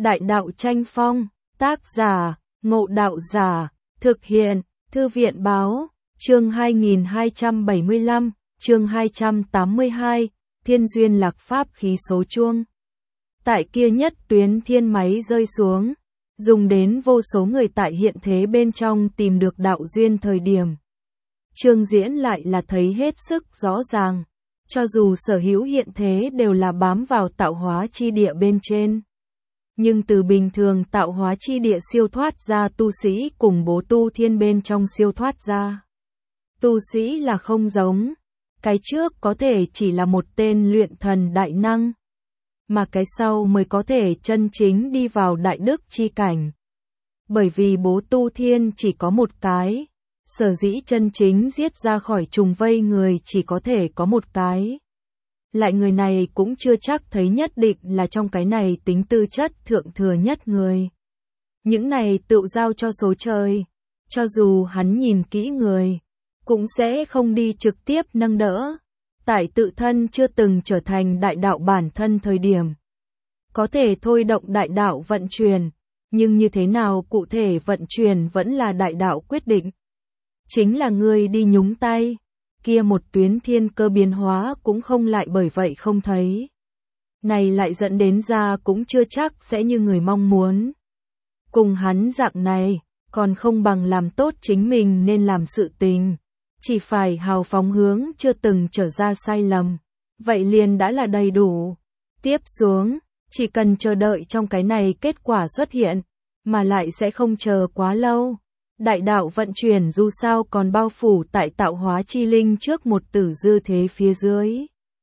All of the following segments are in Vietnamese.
Đại đạo tranh phong, tác giả, Ngộ Đạo Giả, thực hiện, Thư viện báo, chương 2275, chương 282, Thiên duyên lạc pháp khí số chuông. Tại kia nhất tuyến thiên máy rơi xuống, dùng đến vô số người tại hiện thế bên trong tìm được đạo duyên thời điểm. Chương diễn lại là thấy hết sức rõ ràng, cho dù sở hữu hiện thế đều là bám vào tạo hóa chi địa bên trên. Nhưng từ bình thường tạo hóa chi địa siêu thoát ra tu sĩ cùng bố tu thiên bên trong siêu thoát ra. Tu sĩ là không giống, cái trước có thể chỉ là một tên luyện thần đại năng, mà cái sau mới có thể chân chính đi vào đại đức chi cảnh. Bởi vì bố tu thiên chỉ có một cái, sở dĩ chân chính giết ra khỏi trùng vây người chỉ có thể có một cái. Lại người này cũng chưa chắc thấy nhất định là trong cái này tính tư chất thượng thừa nhất người. Những này tự giao cho số trời, cho dù hắn nhìn kỹ người, cũng sẽ không đi trực tiếp nâng đỡ. Tại tự thân chưa từng trở thành đại đạo bản thân thời điểm, có thể thôi động đại đạo vận chuyển, nhưng như thế nào cụ thể vận chuyển vẫn là đại đạo quyết định. Chính là người đi nhúng tay, kia một tuyến thiên cơ biến hóa cũng không lại bởi vậy không thấy. Này lại dẫn đến ra cũng chưa chắc sẽ như người mong muốn. Cùng hắn dạng này, còn không bằng làm tốt chính mình nên làm sự tình. Chỉ phải hào phóng hướng chưa từng trở ra sai lầm. Vậy liền đã là đầy đủ. Tiếp xuống, chỉ cần chờ đợi trong cái này kết quả xuất hiện, mà lại sẽ không chờ quá lâu. Đại đạo vận chuyển dù sao còn bao phủ tại tạo hóa chi linh trước một tử dư thế phía dưới.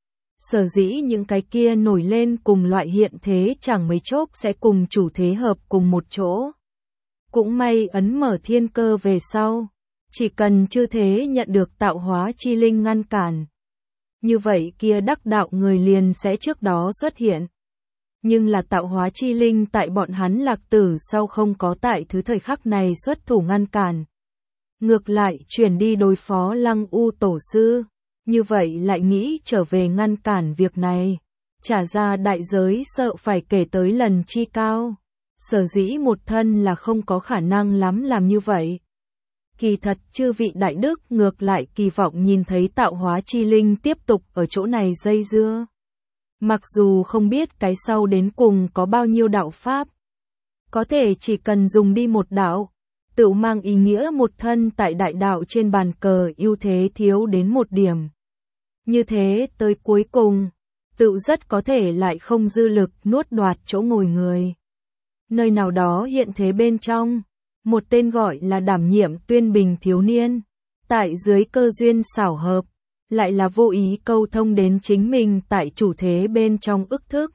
Sở dĩ những cái kia nổi lên cùng loại hiện thế chẳng mấy chốc sẽ cùng chủ thế hợp cùng một chỗ. Cũng may ấn mở thiên cơ về sau, chỉ cần chư thế nhận được tạo hóa chi linh ngăn cản. Như vậy kia đắc đạo người liền sẽ trước đó xuất hiện. Nhưng là tạo hóa chi linh tại bọn hắn lạc tử sau không có tại thứ thời khắc này xuất thủ ngăn cản. Ngược lại chuyển đi đối phó Lăng U tổ sư, như vậy lại nghĩ trở về ngăn cản việc này, trả ra đại giới sợ phải kể tới lần chi cao. Sở dĩ một thân là không có khả năng lắm làm như vậy. Kỳ thật chư vị đại đức ngược lại kỳ vọng nhìn thấy tạo hóa chi linh tiếp tục ở chỗ này dây dưa. Mặc dù không biết cái sau đến cùng có bao nhiêu đạo pháp, có thể chỉ cần dùng đi một đạo, tự mang ý nghĩa một thân tại đại đạo trên bàn cờ ưu thế thiếu đến một điểm. Như thế tới cuối cùng, tự rất có thể lại không dư lực nuốt đoạt chỗ ngồi người. Nơi nào đó hiện thế bên trong, một tên gọi là đảm nhiệm tuyên bình thiếu niên, tại dưới cơ duyên xảo hợp, lại là vô ý câu thông đến chính mình tại chủ thế bên trong ức thức.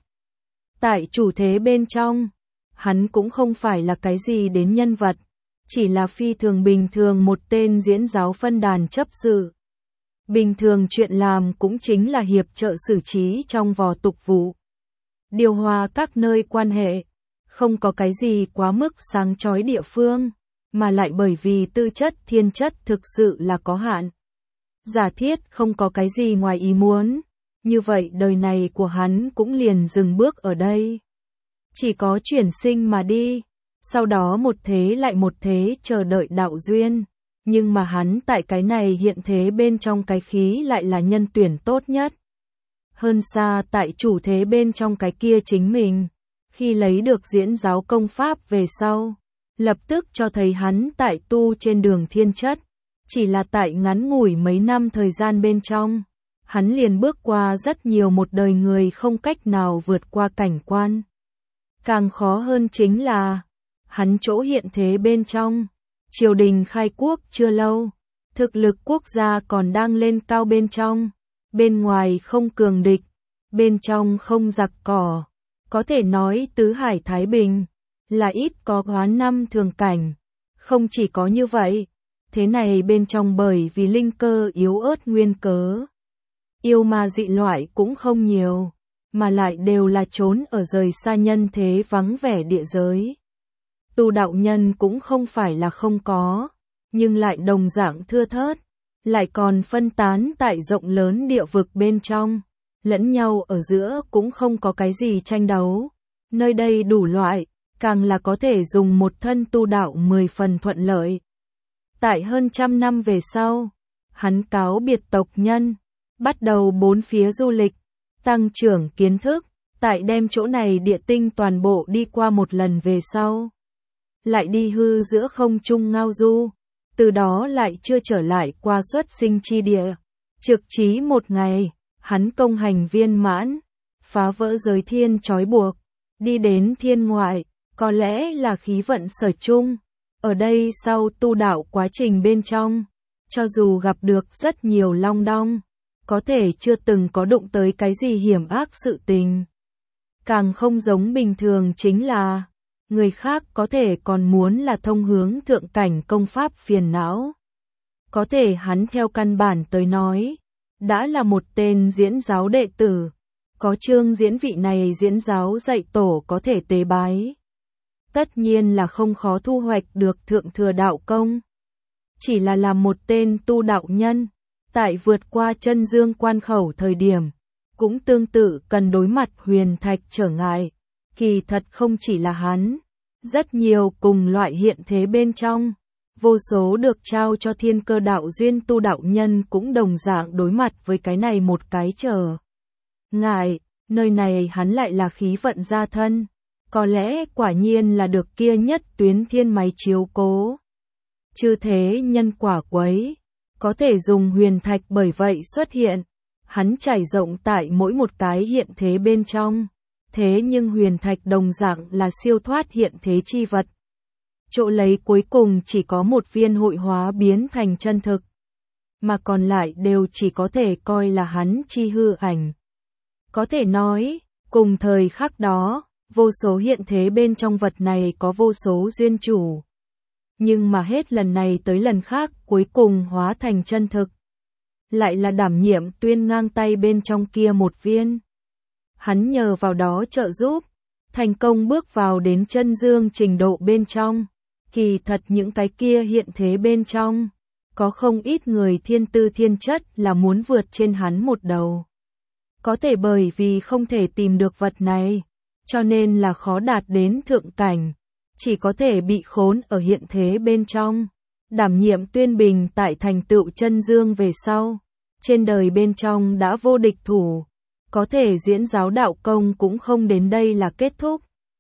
Tại chủ thế bên trong, hắn cũng không phải là cái gì đến nhân vật, chỉ là phi thường bình thường một tên diễn giáo phân đàn chấp sự. Bình thường chuyện làm cũng chính là hiệp trợ xử trí trong vò tục vụ. Điều hòa các nơi quan hệ, không có cái gì quá mức sáng chói địa phương, mà lại bởi vì tư chất thiên chất thực sự là có hạn. Giả thiết không có cái gì ngoài ý muốn, như vậy đời này của hắn cũng liền dừng bước ở đây. Chỉ có chuyển sinh mà đi, sau đó một thế lại một thế chờ đợi đạo duyên, nhưng mà hắn tại cái này hiện thế bên trong cái khí lại là nhân tuyển tốt nhất. Hơn xa tại chủ thế bên trong cái kia chính mình, khi lấy được diễn giáo công pháp về sau, lập tức cho thấy hắn tại tu trên đường thiên chất. Chỉ là tại ngắn ngủi mấy năm thời gian bên trong, hắn liền bước qua rất nhiều một đời người không cách nào vượt qua cảnh quan. Càng khó hơn chính là, hắn chỗ hiện thế bên trong, triều đình khai quốc chưa lâu, thực lực quốc gia còn đang lên cao bên trong, bên ngoài không cường địch, bên trong không giặc cỏ, có thể nói tứ hải thái bình, là ít có hóa năm thường cảnh. Không chỉ có như vậy, thế này bên trong bởi vì linh cơ yếu ớt nguyên cớ, yêu ma dị loại cũng không nhiều, mà lại đều là trốn ở rời xa nhân thế vắng vẻ địa giới. Tu đạo nhân cũng không phải là không có, nhưng lại đồng dạng thưa thớt, lại còn phân tán tại rộng lớn địa vực bên trong, lẫn nhau ở giữa cũng không có cái gì tranh đấu. Nơi đây đủ loại, càng là có thể dùng một thân tu đạo 10 phần thuận lợi. Tại hơn 100 năm về sau, hắn cáo biệt tộc nhân, bắt đầu bốn phía du lịch, tăng trưởng kiến thức, tại đem chỗ này địa tinh toàn bộ đi qua một lần về sau. Lại đi hư giữa không trung ngao du, từ đó lại chưa trở lại qua xuất sinh chi địa. Trực chí một ngày, hắn công hành viên mãn, phá vỡ giới thiên trói buộc, đi đến thiên ngoại, có lẽ là khí vận sở chung. Ở đây sau tu đạo quá trình bên trong, cho dù gặp được rất nhiều long đong, có thể chưa từng có đụng tới cái gì hiểm ác sự tình. Càng không giống bình thường chính là, người khác có thể còn muốn là thông hướng thượng cảnh công pháp phiền não. Có thể hắn theo căn bản tới nói, đã là một tên diễn giáo đệ tử, có chương diễn vị này diễn giáo dạy tổ có thể tế bái. Tất nhiên là không khó thu hoạch được thượng thừa đạo công. Chỉ là làm một tên tu đạo nhân, tại vượt qua chân dương quan khẩu thời điểm, cũng tương tự cần đối mặt huyền thạch trở ngại. Kỳ thật không chỉ là hắn, rất nhiều cùng loại hiện thế bên trong, vô số được trao cho thiên cơ đạo duyên tu đạo nhân cũng đồng dạng đối mặt với cái này một cái trở ngại. Nơi này hắn lại là khí vận gia thân, có lẽ quả nhiên là được kia nhất tuyến thiên máy chiếu cố. Chư thế nhân quả quấy, có thể dùng huyền thạch bởi vậy xuất hiện, hắn trải rộng tại mỗi một cái hiện thế bên trong. Thế nhưng huyền thạch đồng dạng là siêu thoát hiện thế chi vật. Chỗ lấy cuối cùng chỉ có một viên hội hóa biến thành chân thực, mà còn lại đều chỉ có thể coi là hắn chi hư ảnh. Có thể nói, cùng thời khắc đó, vô số hiện thế bên trong vật này có vô số duyên chủ. Nhưng mà hết lần này tới lần khác cuối cùng hóa thành chân thực. Lại là đảm nhiệm tuyên ngang tay bên trong kia một viên. Hắn nhờ vào đó trợ giúp, thành công bước vào đến chân dương trình độ bên trong. Kỳ thật những cái kia hiện thế bên trong, có không ít người thiên tư thiên chất là muốn vượt trên hắn một đầu. Có thể bởi vì không thể tìm được vật này, cho nên là khó đạt đến thượng cảnh, chỉ có thể bị khốn ở hiện thế bên trong. Đảm nhiệm tuyên bình tại thành tựu chân dương về sau, trên đời bên trong đã vô địch thủ. Có thể diễn giáo đạo công cũng không đến đây là kết thúc.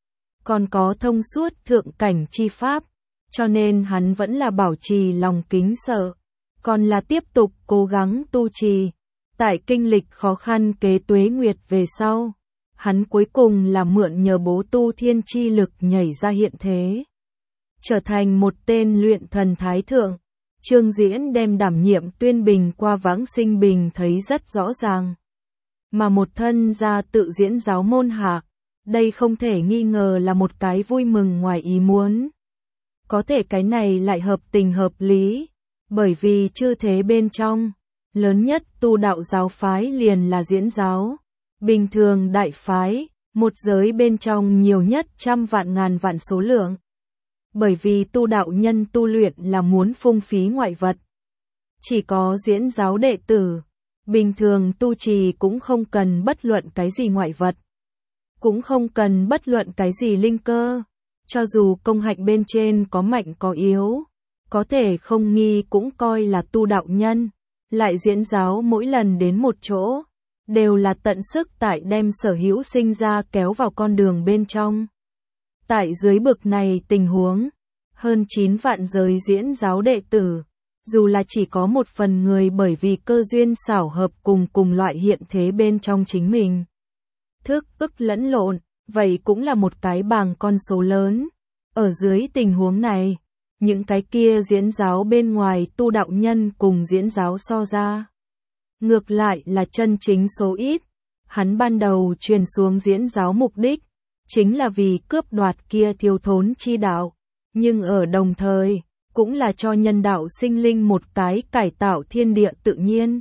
Còn có thông suốt thượng cảnh chi pháp, cho nên hắn vẫn là bảo trì lòng kính sợ, còn là tiếp tục cố gắng tu trì. Tại kinh lịch khó khăn kế tuế nguyệt về sau, hắn cuối cùng là mượn nhờ bố tu thiên chi lực nhảy ra hiện thế, trở thành một tên luyện thần thái thượng. Trương Diễn đem đảm nhiệm tuyên bình qua vãng sinh bình thấy rất rõ ràng. Mà một thân gia tự diễn giáo môn hạ, đây không thể nghi ngờ là một cái vui mừng ngoài ý muốn. Có thể cái này lại hợp tình hợp lý, bởi vì chư thế bên trong, lớn nhất tu đạo giáo phái liền là diễn giáo. Bình thường đại phái, một giới bên trong nhiều nhất trăm vạn ngàn vạn số lượng. Bởi vì tu đạo nhân tu luyện là muốn phung phí ngoại vật. Chỉ có diễn giáo đệ tử, bình thường tu trì cũng không cần bất luận cái gì ngoại vật. Cũng không cần bất luận cái gì linh cơ. Cho dù công hạnh bên trên có mạnh có yếu, có thể không nghi cũng coi là tu đạo nhân. Lại diễn giáo mỗi lần đến một chỗ, đều là tận sức tại đem sở hữu sinh ra kéo vào con đường bên trong. Tại dưới bực này tình huống, hơn 9 vạn giới diễn giáo đệ tử, dù là chỉ có một phần người bởi vì cơ duyên xảo hợp cùng loại hiện thế bên trong chính mình. Thức ức lẫn lộn, vậy cũng là một cái bảng con số lớn. Ở dưới tình huống này, những cái kia diễn giáo bên ngoài tu đạo nhân cùng diễn giáo so ra. Ngược lại là chân chính số ít. Hắn ban đầu truyền xuống diễn giáo mục đích, chính là vì cướp đoạt kia thiếu thốn chi đạo. Nhưng ở đồng thời, cũng là cho nhân đạo sinh linh một cái cải tạo thiên địa tự nhiên.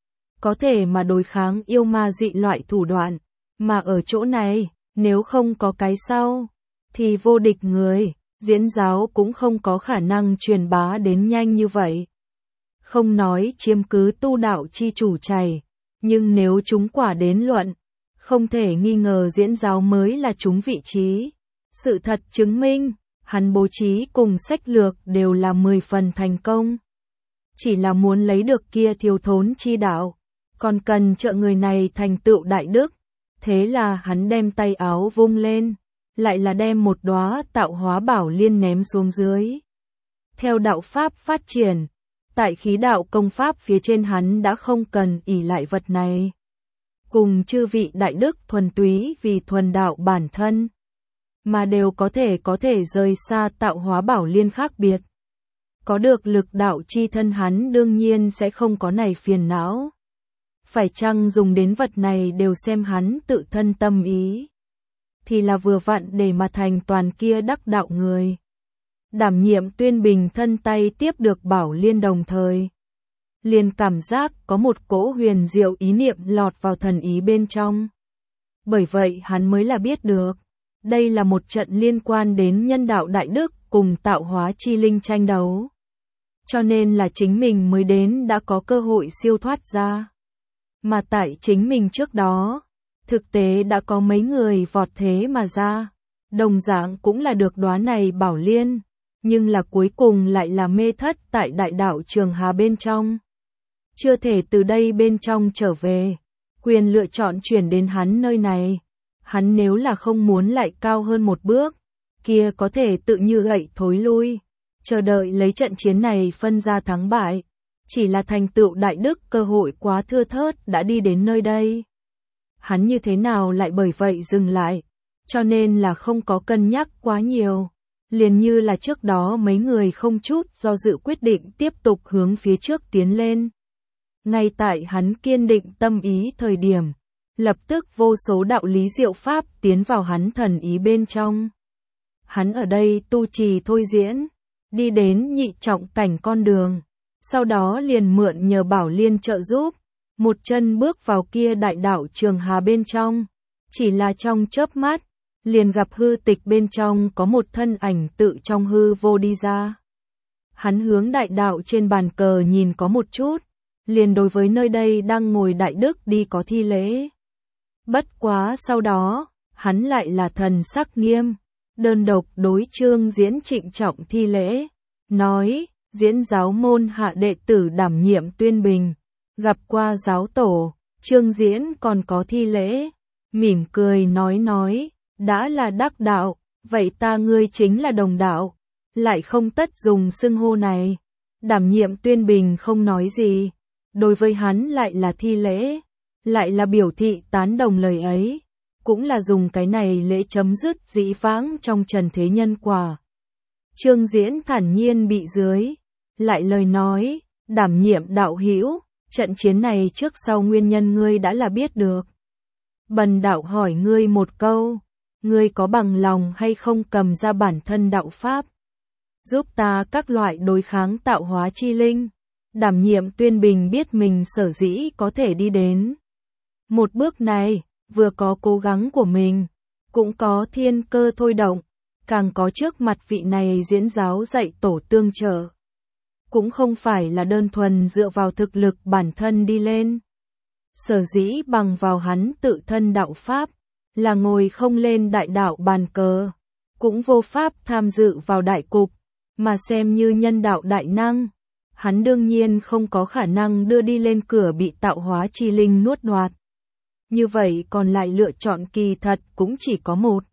Có thể mà đối kháng yêu ma dị loại thủ đoạn. Mà ở chỗ này, nếu không có cái sau, thì vô địch người, diễn giáo cũng không có khả năng truyền bá đến nhanh như vậy. Không nói chiếm cứ tu đạo chi chủ chày, nhưng nếu chúng quả đến luận, không thể nghi ngờ diễn giáo mới là chúng vị trí. Sự thật chứng minh, hắn bố trí cùng sách lược đều là 10 phần thành công. Chỉ là muốn lấy được kia thiếu thốn chi đạo, còn cần trợ người này thành tựu đại đức. Thế là hắn đem tay áo vung lên, lại là đem một đóa tạo hóa bảo liên ném xuống dưới. Theo đạo pháp phát triển, tại khí đạo công pháp phía trên hắn đã không cần ỷ lại vật này. Cùng chư vị đại đức thuần túy vì thuần đạo bản thân, mà đều có thể rời xa tạo hóa bảo liên khác biệt. Có được lực đạo chi thân hắn đương nhiên sẽ không có này phiền não. Phải chăng dùng đến vật này đều xem hắn tự thân tâm ý. Thì là vừa vặn để mà thành toàn kia đắc đạo người. Đảm nhiệm Tuyên Bình thân tay tiếp được bảo liên đồng thời. Liền cảm giác có một cỗ huyền diệu ý niệm lọt vào thần ý bên trong. Bởi vậy hắn mới là biết được. Đây là một trận liên quan đến nhân đạo đại đức cùng tạo hóa chi linh tranh đấu. Cho nên là chính mình mới đến đã có cơ hội siêu thoát ra. Mà tại chính mình trước đó, thực tế đã có mấy người vọt thế mà ra. Đồng dạng cũng là được đóa này bảo liên, nhưng là cuối cùng lại là mê thất tại đại đạo Trường Hà bên trong. Chưa thể từ đây bên trong trở về, quyền lựa chọn chuyển đến hắn nơi này. Hắn nếu là không muốn lại cao hơn một bước, kia có thể tự như gậy thối lui, chờ đợi lấy trận chiến này phân ra thắng bại. Chỉ là thành tựu đại đức cơ hội quá thưa thớt đã đi đến nơi đây. Hắn như thế nào lại bởi vậy dừng lại, cho nên là không có cân nhắc quá nhiều. Liền như là trước đó mấy người không chút do dự quyết định tiếp tục hướng phía trước tiến lên. Ngay tại hắn kiên định tâm ý thời điểm, lập tức vô số đạo lý diệu pháp tiến vào hắn thần ý bên trong. Hắn ở đây tu trì thôi diễn, đi đến nhị trọng cảnh con đường, sau đó liền mượn nhờ bảo liên trợ giúp, một chân bước vào kia đại đạo Trường Hà bên trong. Chỉ là trong chớp mắt, liền gặp hư tịch bên trong có một thân ảnh tự trong hư vô đi ra. Hắn hướng đại đạo trên bàn cờ nhìn có một chút, liền đối với nơi đây đang ngồi đại đức đi có thi lễ. Bất quá sau đó, hắn lại là thần sắc nghiêm, đơn độc đối Trương Diễn trịnh trọng thi lễ, nói, Diễn giáo môn hạ đệ tử đảm nhiệm Tuyên Bình, gặp qua giáo tổ. Trương Diễn còn có thi lễ, mỉm cười nói, đã là đắc đạo, vậy ta ngươi chính là đồng đạo, lại không tất dùng xưng hô này. Đảm nhiệm Tuyên Bình không nói gì, đối với hắn lại là thi lễ, lại là biểu thị tán đồng lời ấy, cũng là dùng cái này lễ chấm dứt dĩ vãng trong trần thế nhân quả. Trương Diễn thản nhiên bị dưới, lại lời nói, đảm nhiệm đạo hữu, trận chiến này trước sau nguyên nhân ngươi đã là biết được. Bần đạo hỏi ngươi một câu, ngươi có bằng lòng hay không cầm ra bản thân đạo pháp, giúp ta các loại đối kháng tạo hóa chi linh. Đảm nhiệm Tuyên Bình biết mình sở dĩ có thể đi đến một bước này, vừa có cố gắng của mình, cũng có thiên cơ thôi động, càng có trước mặt vị này diễn giáo dạy tổ tương trợ. Cũng không phải là đơn thuần dựa vào thực lực bản thân đi lên. Sở dĩ bằng vào hắn tự thân đạo pháp, là ngồi không lên đại đạo bàn cờ, cũng vô pháp tham dự vào đại cục, mà xem như nhân đạo đại năng. Hắn đương nhiên không có khả năng đưa đi lên cửa bị tạo hóa chi linh nuốt đoạt. Như vậy còn lại lựa chọn kỳ thật cũng chỉ có một.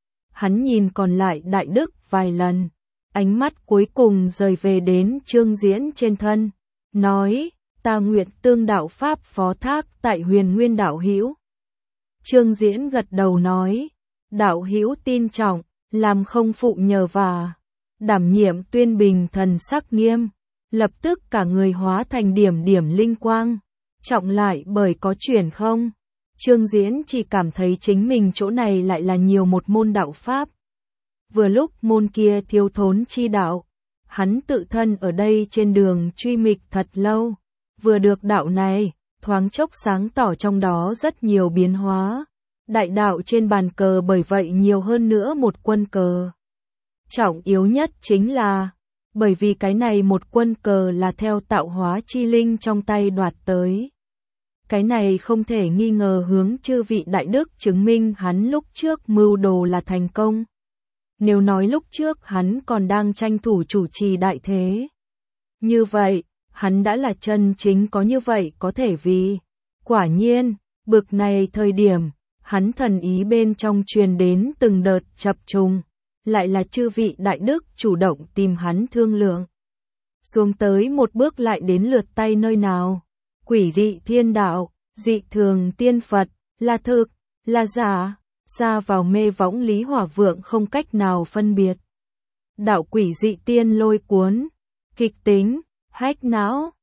Hắn nhìn còn lại đại đức vài lần, ánh mắt cuối cùng rời về đến Trương Diễn trên thân, nói, ta nguyện tương đạo pháp phó thác tại Huyền Nguyên đạo hữu. Trương Diễn gật đầu nói, đạo hữu tin trọng, làm không phụ nhờ vả. Đảm nhiệm Tuyên Bình thần sắc nghiêm, lập tức cả người hóa thành điểm điểm linh quang, trọng lại bởi có chuyển không. Trương Diễn chỉ cảm thấy chính mình chỗ này lại là nhiều một môn đạo pháp. Vừa lúc môn kia thiếu thốn chi đạo, hắn tự thân ở đây trên đường truy mịch thật lâu, vừa được đạo này, thoáng chốc sáng tỏ trong đó rất nhiều biến hóa. Đại đạo trên bàn cờ bởi vậy nhiều hơn nữa một quân cờ. Trọng yếu nhất chính là, bởi vì cái này một quân cờ là theo tạo hóa chi linh trong tay đoạt tới. Cái này không thể nghi ngờ hướng chư vị đại đức chứng minh hắn lúc trước mưu đồ là thành công. Nếu nói lúc trước hắn còn đang tranh thủ chủ trì đại thế. Như vậy, hắn đã là chân chính có như vậy có thể vì. Quả nhiên, bực này thời điểm, hắn thần ý bên trong truyền đến từng đợt chập trùng, lại là chư vị đại đức chủ động tìm hắn thương lượng. Xuống tới một bước lại đến lượt tay nơi nào? Quỷ dị thiên đạo, dị thường tiên Phật, là thực, là giả, xa vào mê võng Lý Hỏa Vượng không cách nào phân biệt. Đạo quỷ dị tiên lôi cuốn, kịch tính, hách não,